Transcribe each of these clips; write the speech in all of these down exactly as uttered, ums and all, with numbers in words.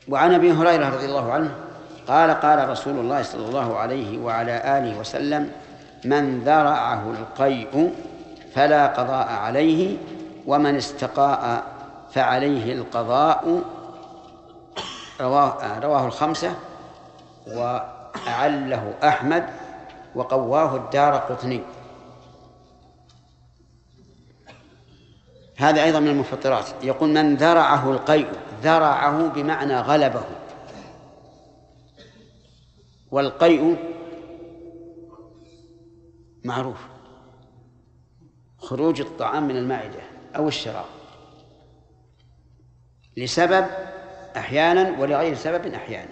وعن أبي هريرة رضي الله عنه قال قال رسول الله صلى الله عليه وعلى آله وسلم: من ذرعه القيء فلا قضاء عليه، ومن استقاء فعليه القضاء. رواه, رواه الخمسة، وأعله أحمد وقواه الدارقطني. هذا أيضا من المفطرات. يقول: من ذرعه القيء، ذرعه بمعنى غلبه. والقيء معروف، خروج الطعام من المعدة أو الشراب لسبب أحيانا ولغير سبب أحيانا.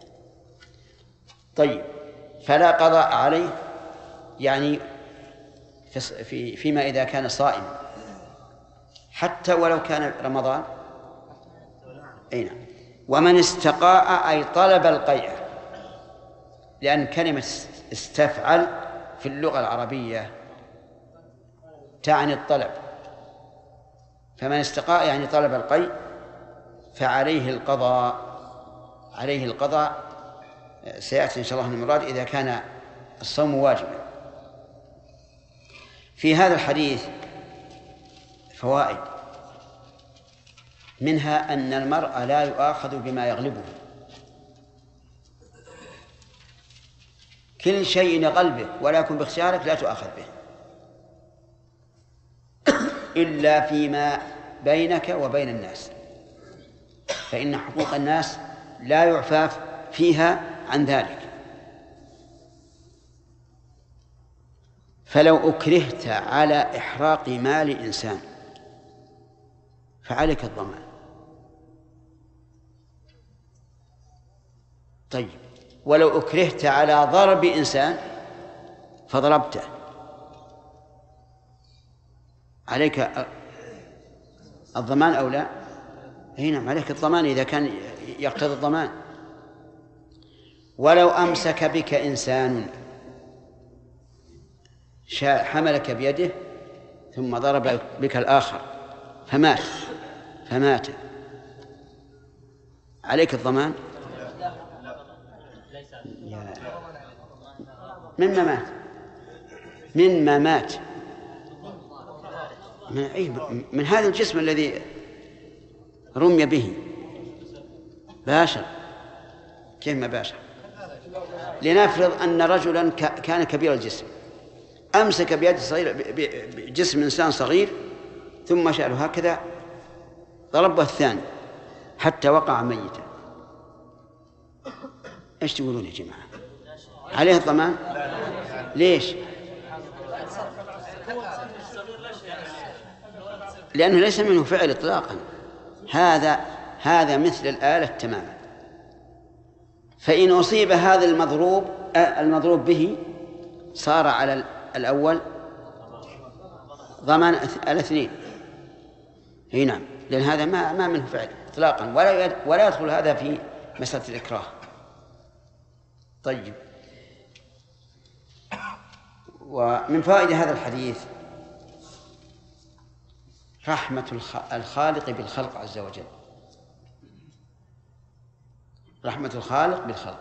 طيب، فلا قضاء عليه يعني في فيما إذا كان صائم حتى ولو كان رمضان. أي نعم. ومن استقاء أي طلب القيء، لأن كلمة استفعل في اللغة العربية تعني الطلب، فمن استقاء يعني طلب القيء فعليه القضاء. عليه القضاء سيأتي إن شاء الله المراد إذا كان الصوم واجبا. في هذا الحديث فوائد، منها أن المرء لا يؤاخذ بما يغلبه، كل شيء يغلبك ولا يكون باختيارك لا تؤاخذ به إلا فيما بينك وبين الناس، فإن حقوق الناس لا يعفى فيها عن ذلك. فلو أكرهت على إحراق مال إنسان فعليك الضمان. طيب، ولو أكرهت على ضرب إنسان فضربته عليك الضمان أو لا؟ هنا عليك الضمان إذا كان يقتضي الضمان. ولو أمسك بك إنسان حملك بيده ثم ضرب بك الآخر فمات فمات عليك الضمان؟ مما مات مما مات من, من هذا الجسم الذي رمي به. باشر. كيف ما باشر؟ لنفرض أن رجلا كان كبير الجسم أمسك بيد صغير بجسم إنسان صغير ثم شاله هكذا ضربه الثاني حتى وقع ميتا. ايش تقولون يا جماعة؟ عليه الضمان؟ ليش؟ لأنه ليس منه فعل إطلاقا. هذا هذا مثل الآلة تماما. فإن أصيب هذا المضروب المضروب به صار على الأول ضمان الاثنين. اي نعم، لأن هذا ما ما منه فعل إطلاقا، ولا ولا يدخل هذا في مسألة الإكراه. طيب، ومن فوائد هذا الحديث رحمة الخالق بالخلق عز وجل. رحمة الخالق بالخلق.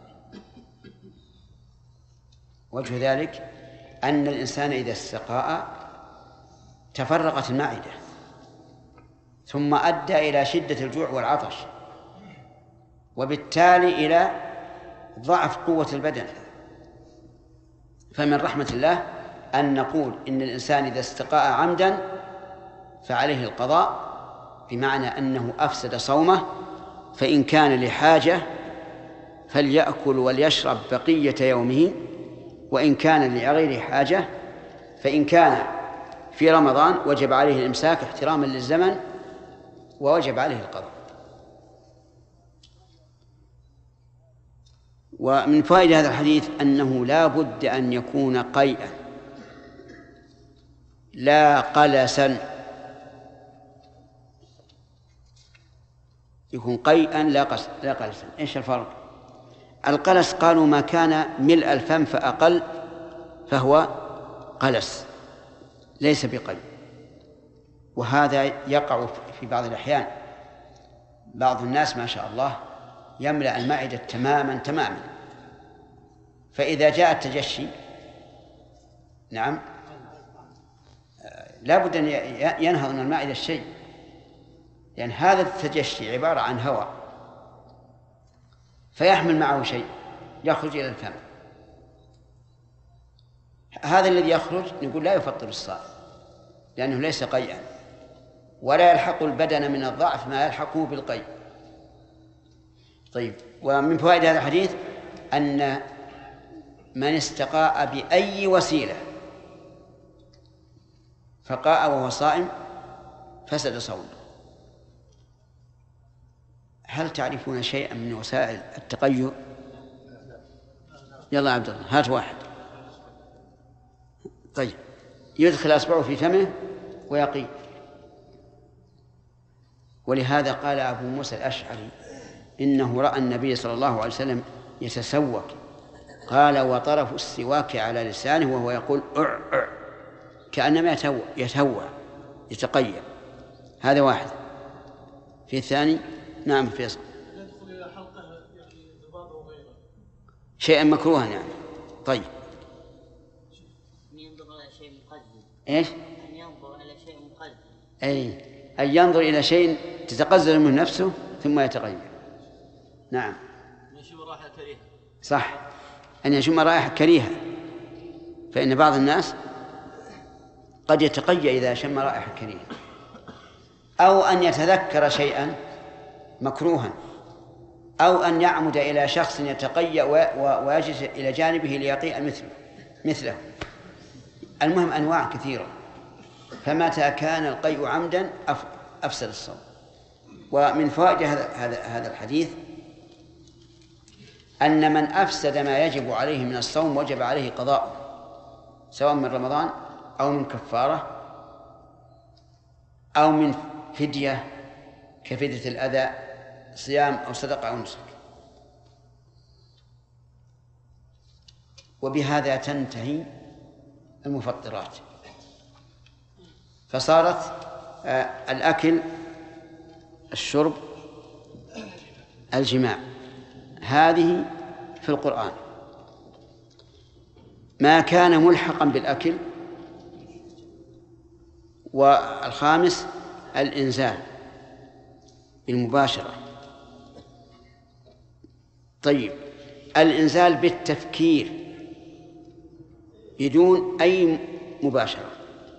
وجه ذلك أن الإنسان إذا استقاء تفرقت المعدة ثم أدى إلى شدة الجوع والعطش، وبالتالي إلى ضعف قوة البدن. فمن رحمة الله أن نقول إن الإنسان إذا استقاء عمدا فعليه القضاء، بمعنى أنه أفسد صومه، فإن كان لحاجة فليأكل وليشرب بقية يومه، وإن كان لغير حاجة فإن كان في رمضان وجب عليه الإمساك احتراما للزمن ووجب عليه القضاء. ومن فوائد هذا الحديث أنه لا بد أن يكون قيئا لا قلسا. يكون قيئا لا قلسا لا قلسا. إيش الفرق؟ القلس قالوا ما كان ملء الفم فأقل فهو قلس ليس بقيء، وهذا يقع في بعض الأحيان. بعض الناس ما شاء الله يملأ المعدة تماما تماما. فإذا جاء التجشي نعم لا بد أن ينهض من المعدة الشيء، لأن يعني هذا التجشي عبارة عن هواء فيحمل معه شيء يخرج إلى الفم. هذا الذي يخرج نقول لا يفطر الصائم لأنه ليس قيئا، ولا يلحق البدن من الضعف ما يلحقه بالقيء. طيب، ومن فوائد هذا الحديث أن من استقاء بأي وسيلة فقاء وهو صائم فسد صومه. هل تعرفون شيئا من وسائل التقيؤ؟ يلا عبد الله هات واحد. طيب، يدخل أصبعه في فمه ويقي. ولهذا قال أبو موسى الأشعري إنه رأى النبي صلى الله عليه وسلم يتسوك، قال وطرف السواك على لسانه وهو يقول أع أع كأنما يتهوى يتهوى يتقيأ. هذا واحد. في الثاني نعم فيصل يدخل إلى حلقه يعني ذباب وغيره شيئا مكروها يعني. طيب، أن ينظر إلى شيء مقزز. إيش؟ أن ينظر إلى شيء مقزز. أي أن ينظر إلى شيء تتقزز منه نفسه ثم يتغير. نعم. أن يشم رائحة كريهة. صح، أن يشم رائحة كريهة، فإن بعض الناس قد يتقيأ إذا شم رائحة كريهة، أو أن يتذكر شيئا مكروها، أو أن يعمد إلى شخص يتقيأ ويجلس إلى جانبه ليقيء مثله مثله المهم أنواع كثيرة. فمتى كان القيء عمدا أفسد الصوم. ومن فوائد هذا هذا الحديث أن من أفسد ما يجب عليه من الصوم وجب عليه قضاءه، سواء من رمضان أو من كفارة أو من فدية كفدية الأذى، صيام أو صدقة أو نسك. وبهذا تنتهي المفطرات، فصارت الأكل، الشرب، الجماع، هذه في القرآن. ما كان ملحقا بالأكل. والخامس الإنزال بالمباشرة. طيب، الإنزال بالتفكير بدون أي مباشرة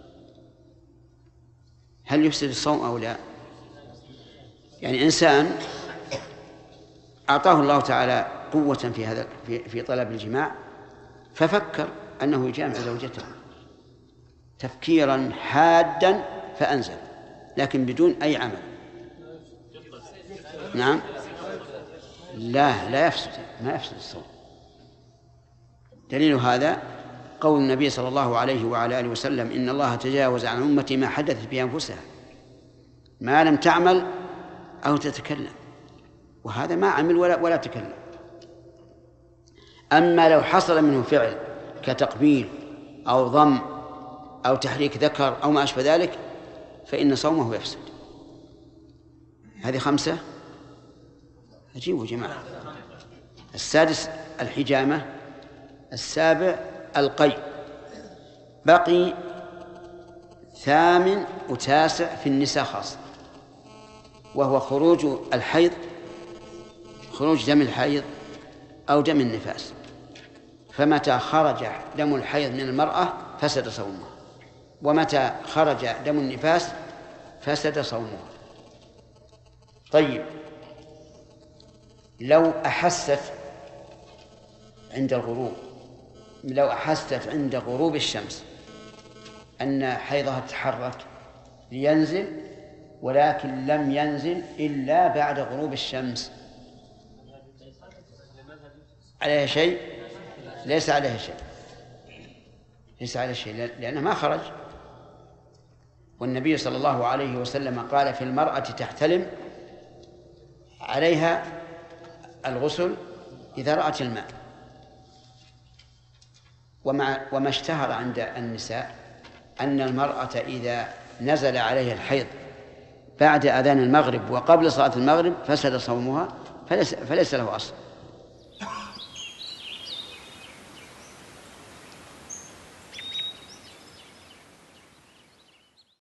هل يفسد الصوم أو لا؟ يعني إنسان أعطاه الله تعالى قوة في هذا في, في طلب الجماع، ففكر أنه يجامع زوجته تفكيرا حادا فأنزل، لكن بدون أي عمل. نعم، لا لا يفسد، ما يفسد الصوم. دليل هذا قول النبي صلى الله عليه وعلى آله وسلم إن الله تجاوز عن أمتي ما حدثت به أنفسها ما لم تعمل أو تتكلم، وهذا ما عمل ولا ولا تكلم. أما لو حصل منه فعل كتقبيل أو ضم أو تحريك ذكر أو ما أشبه ذلك فإن صومه يفسد. هذه خمسة. أجيبوا جماعة. السادس الحجامة، السابع القي، بقي ثامن وتاسع في النساء خاصة، وهو خروج الحيض، خروج دم الحيض أو دم النفاس. فمتى خرج دم الحيض من المرأة فسد صومها، ومتى خرج دم النفاس فسد صومها. طيب، لو أحست عند الغروب لو أحست عند غروب الشمس أن حيضها تحرك لينزل ولكن لم ينزل إلا بعد غروب الشمس، عليها شيء؟ ليس عليها شيء، ليس عليها شيء لأنه ما خرج. والنبي صلى الله عليه وسلم قال في المرأة تحتلم عليها الغسل إذا رأت الماء. وما, وما اشتهر عند النساء أن المرأة إذا نزل عليها الحيض بعد أذان المغرب وقبل صلاة المغرب فسد صومها، فليس, فليس له أصل.